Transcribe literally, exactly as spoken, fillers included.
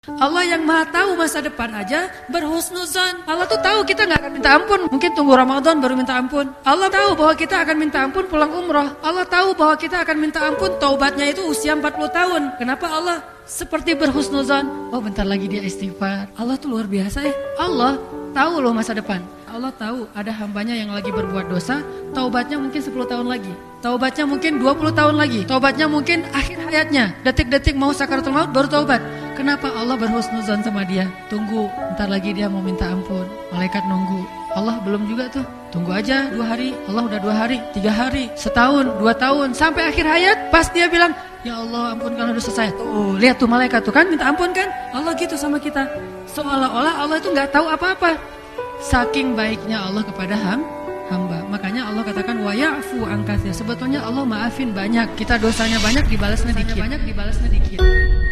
Allah yang maha tahu masa depan aja berhusnuzon. Allah tuh tahu kita gak akan minta ampun. Mungkin tunggu Ramadan baru minta ampun. Allah tahu bahwa kita akan minta ampun pulang umroh. Allah tahu bahwa kita akan minta ampun taubatnya itu usia empat puluh tahun. Kenapa Allah seperti berhusnuzon? Oh bentar lagi dia istighfar. Allah tuh luar biasa ya. Allah tahu loh masa depan. Allah tahu ada hambanya yang lagi berbuat dosa, taubatnya mungkin sepuluh tahun lagi, taubatnya mungkin dua puluh tahun lagi, taubatnya mungkin akhir hayatnya, detik-detik mau sakaratul maut baru taubat. Kenapa Allah berhusnuzon sama dia? Tunggu, ntar lagi dia mau minta ampun. Malaikat nunggu. Allah belum juga tuh. Tunggu aja dua hari. Allah udah dua hari, tiga hari, setahun, dua tahun, sampai akhir hayat. Pas dia bilang, ya Allah ampunkan dosa saya. Tuh, lihat tuh malaikat tuh kan minta ampun kan? Allah gitu sama kita. Seolah-olah Allah itu nggak tahu apa-apa. Saking baiknya Allah kepada ham, hamba. Makanya Allah katakan wa ya'fu an katsir. Sebetulnya Allah maafin banyak. Kita dosanya banyak, dibalasnya dikit. Banyak dibalasnya dikit.